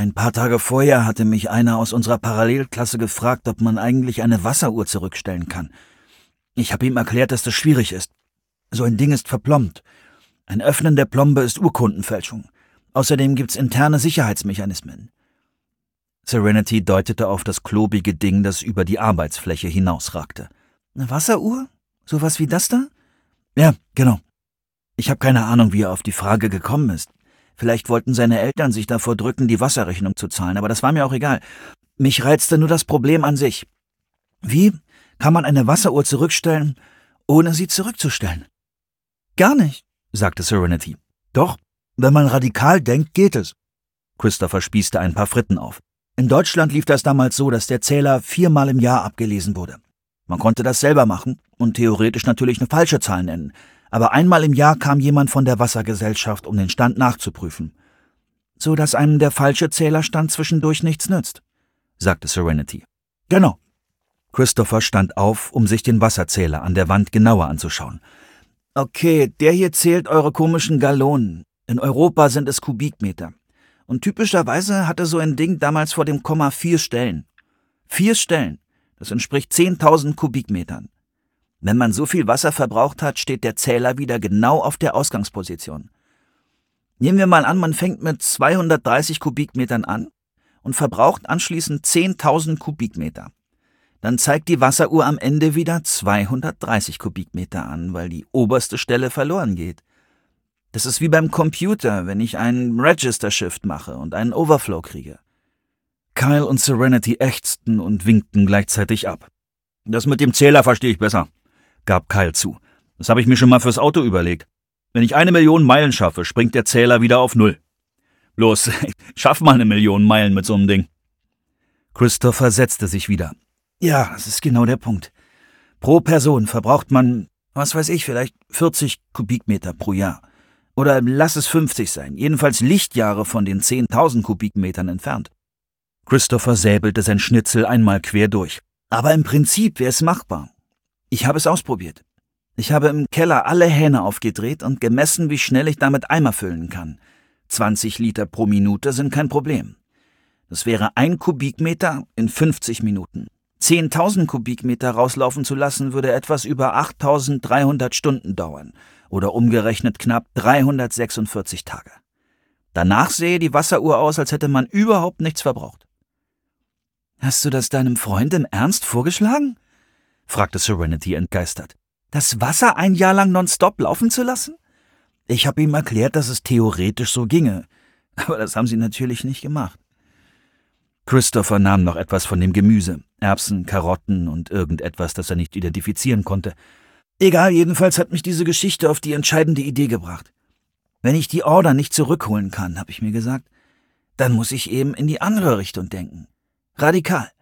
Ein paar Tage vorher hatte mich einer aus unserer Parallelklasse gefragt, ob man eigentlich eine Wasseruhr zurückstellen kann. Ich habe ihm erklärt, dass das schwierig ist. So ein Ding ist verplombt. Ein Öffnen der Plombe ist Urkundenfälschung. Außerdem gibt's interne Sicherheitsmechanismen. Serenity deutete auf das klobige Ding, das über die Arbeitsfläche hinausragte. Eine Wasseruhr? Sowas wie das da? Ja, genau. Ich habe keine Ahnung, wie er auf die Frage gekommen ist. Vielleicht wollten seine Eltern sich davor drücken, die Wasserrechnung zu zahlen, aber das war mir auch egal. Mich reizte nur das Problem an sich. Wie kann man eine Wasseruhr zurückstellen, ohne sie zurückzustellen? Gar nicht, sagte Serenity. Doch, wenn man radikal denkt, geht es. Christopher spießte ein paar Fritten auf. In Deutschland lief das damals so, dass der Zähler 4-mal im Jahr abgelesen wurde. Man konnte das selber machen und theoretisch natürlich eine falsche Zahl nennen. Aber einmal im Jahr kam jemand von der Wassergesellschaft, um den Stand nachzuprüfen. So dass einem der falsche Zählerstand zwischendurch nichts nützt, sagte Serenity. Genau. Christopher stand auf, um sich den Wasserzähler an der Wand genauer anzuschauen. Okay, der hier zählt eure komischen Gallonen. In Europa sind es Kubikmeter. Und typischerweise hatte so ein Ding damals vor dem Komma 4 Stellen. 4 Stellen. Das entspricht 10.000 Kubikmetern. Wenn man so viel Wasser verbraucht hat, steht der Zähler wieder genau auf der Ausgangsposition. Nehmen wir mal an, man fängt mit 230 Kubikmetern an und verbraucht anschließend 10.000 Kubikmeter. Dann zeigt die Wasseruhr am Ende wieder 230 Kubikmeter an, weil die oberste Stelle verloren geht. Das ist wie beim Computer, wenn ich einen Register-Shift mache und einen Overflow kriege. Kyle und Serenity ächzten und winkten gleichzeitig ab. Das mit dem Zähler verstehe ich besser, gab Kyle zu. Das habe ich mir schon mal fürs Auto überlegt. Wenn ich 1 Million Meilen schaffe, springt der Zähler wieder auf 0. Los, schaff mal 1 Million Meilen mit so einem Ding. Christopher setzte sich wieder. Ja, das ist genau der Punkt. Pro Person verbraucht man, was weiß ich, vielleicht 40 Kubikmeter pro Jahr. Oder lass es 50 sein, jedenfalls Lichtjahre von den 10.000 Kubikmetern entfernt. Christopher säbelte sein Schnitzel einmal quer durch. Aber im Prinzip wäre es machbar. Ich habe es ausprobiert. Ich habe im Keller alle Hähne aufgedreht und gemessen, wie schnell ich damit Eimer füllen kann. 20 Liter pro Minute sind kein Problem. Das wäre 1 Kubikmeter in 50 Minuten. 10.000 Kubikmeter rauslaufen zu lassen, würde etwas über 8.300 Stunden dauern oder umgerechnet knapp 346 Tage. Danach sähe die Wasseruhr aus, als hätte man überhaupt nichts verbraucht. »Hast du das deinem Freund im Ernst vorgeschlagen?« fragte Serenity entgeistert. »Das Wasser 1 Jahr lang nonstop laufen zu lassen?« Ich habe ihm erklärt, dass es theoretisch so ginge, aber das haben sie natürlich nicht gemacht. Christopher nahm noch etwas von dem Gemüse, Erbsen, Karotten und irgendetwas, das er nicht identifizieren konnte. Egal, jedenfalls hat mich diese Geschichte auf die entscheidende Idee gebracht. Wenn ich die Order nicht zurückholen kann, habe ich mir gesagt, dann muss ich eben in die andere Richtung denken. Radikal.